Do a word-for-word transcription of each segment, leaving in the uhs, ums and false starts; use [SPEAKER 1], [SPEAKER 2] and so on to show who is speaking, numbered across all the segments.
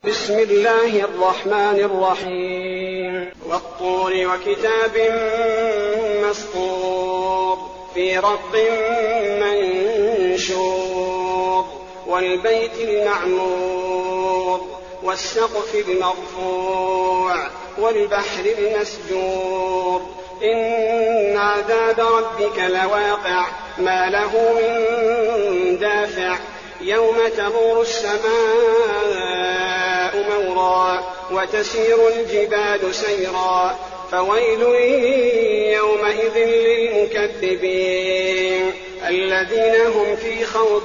[SPEAKER 1] بسم الله الرحمن الرحيم والطور وكتاب مسطور في رق منشور والبيت المعمور والسقف المرفوع والبحر المسجور إن عذاب ربك لواقع ما له من دافع يوم تمور السماء مورا وتسير الجبال سيرا فويل يومئذ للمكذبين الذين هم في خوض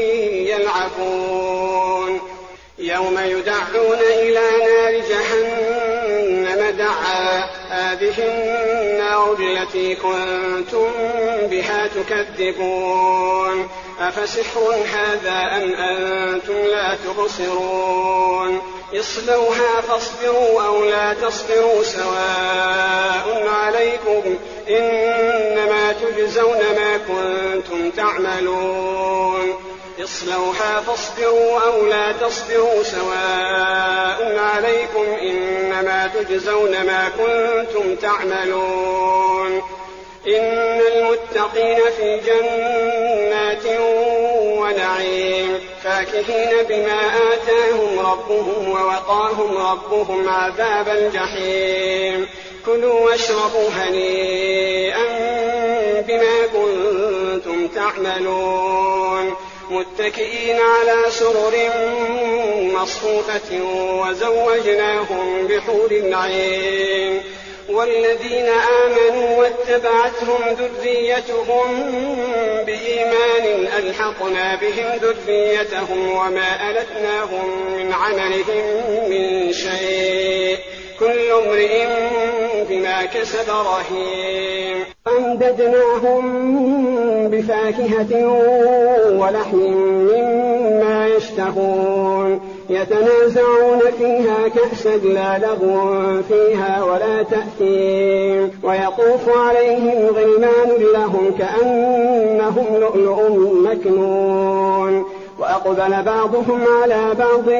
[SPEAKER 1] يلعبون يوم يدعون إلى نار جهنم دعا هذه النار التي كنتم بها تكذبون أفسحر هذا أم أنتم لا تبصرون اصلوها فاصبروا أو لا تصبروا سواء عليكم إنما تجزون ما كنتم تعملون اصلوها فاصبروا أو لا تصبروا سواء عليكم إنما تجزون ما كنتم تعملون إن المتقين في جنات ونعيم فاكهين بما آتاهم ربهم ووقاهم ربهم عذاب الجحيم كلوا واشربوا هنيئا بما كنتم تعملون متكئين على سرر مصفوفة وزوجناهم بحور عين والذين آمنوا واتبعتهم ذريتهم بإيمان ألحقنا بهم ذريتهم وما ألتناهم من عملهم من شيء كل امرئ بما كسب رهين أمددناهم بفاكهة ولحم مما يشتهون يتنازعون فيها كأسا لا لغو فيها ولا تأثيم ويطوف عليهم غلمان لهم كأنهم لؤلؤ مكنون وأقبل بعضهم على بعض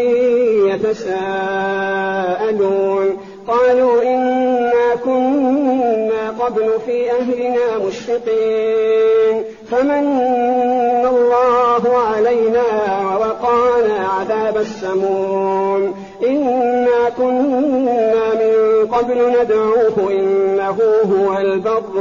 [SPEAKER 1] يتساءلون قالوا إنا كنا قبل في أهلنا مشفقين فمن الله علينا ووقانا عذاب السموم إنا كنا من قبل ندعوه إنه هو البر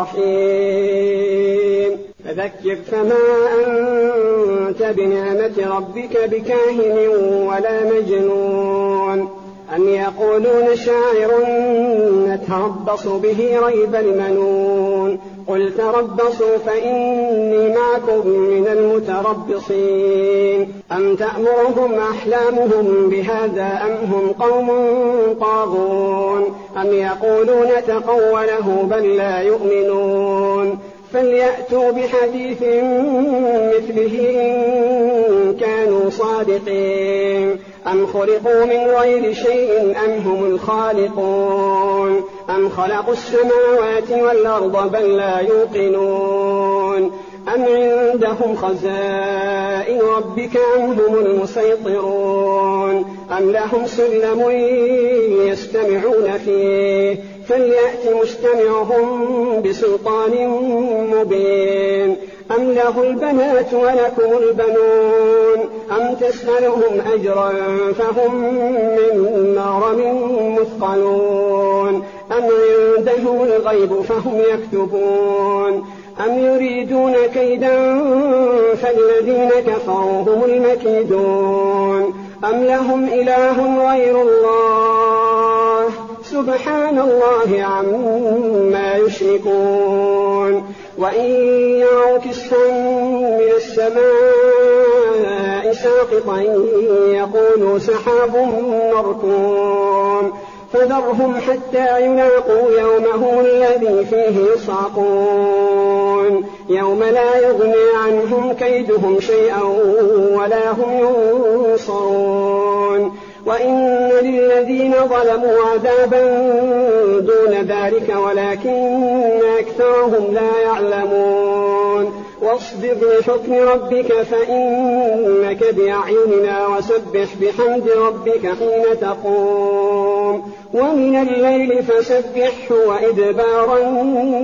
[SPEAKER 1] الرحيم فذكر فما أنت بنعمة ربك بكاهن ولا مجنون أم يقولون شاعر نتربص به ريب المنون قل تربصوا فإني معكم من المتربصين أم تأمرهم أحلامهم بهذا أم هم قوم طاغون أم يقولون تقوله بل لا يؤمنون فليأتوا بحديث مثله إن كانوا صادقين أم خلقوا من غير شيء أم هم الخالقون أم خلقوا السماوات والأرض بل لا يوقنون أم عندهم خزائن ربك أم هم المسيطرون أم لهم سلم يستمعون فيه فليأت مستمعهم بسلطان مبين أم له البنات ولكم البنون أم تسألهم أجرا فهم من مغرم مثقلون أم عندهم الغيب فهم يكتبون أم يريدون كيدا فالذين كفروا هم المكيدون أم لهم إله غير الله سبحان الله عما يشركون وإن يروا كسفا من السماء ساقطا يقولوا سحاب مركوم فذرهم حتى يلاقوا يومهم الذي فيه يصعقون يوم لا يغني عنهم كيدهم شيئا ولا هم ينصرون وإن للذين ظلموا عذابا دون ذلك ولكن أكثرهم لا يعلمون واصبر لحكم ربك فإنك بأعيننا وسبح بحمد ربك حين تقوم ومن الليل فسبحه وإدبار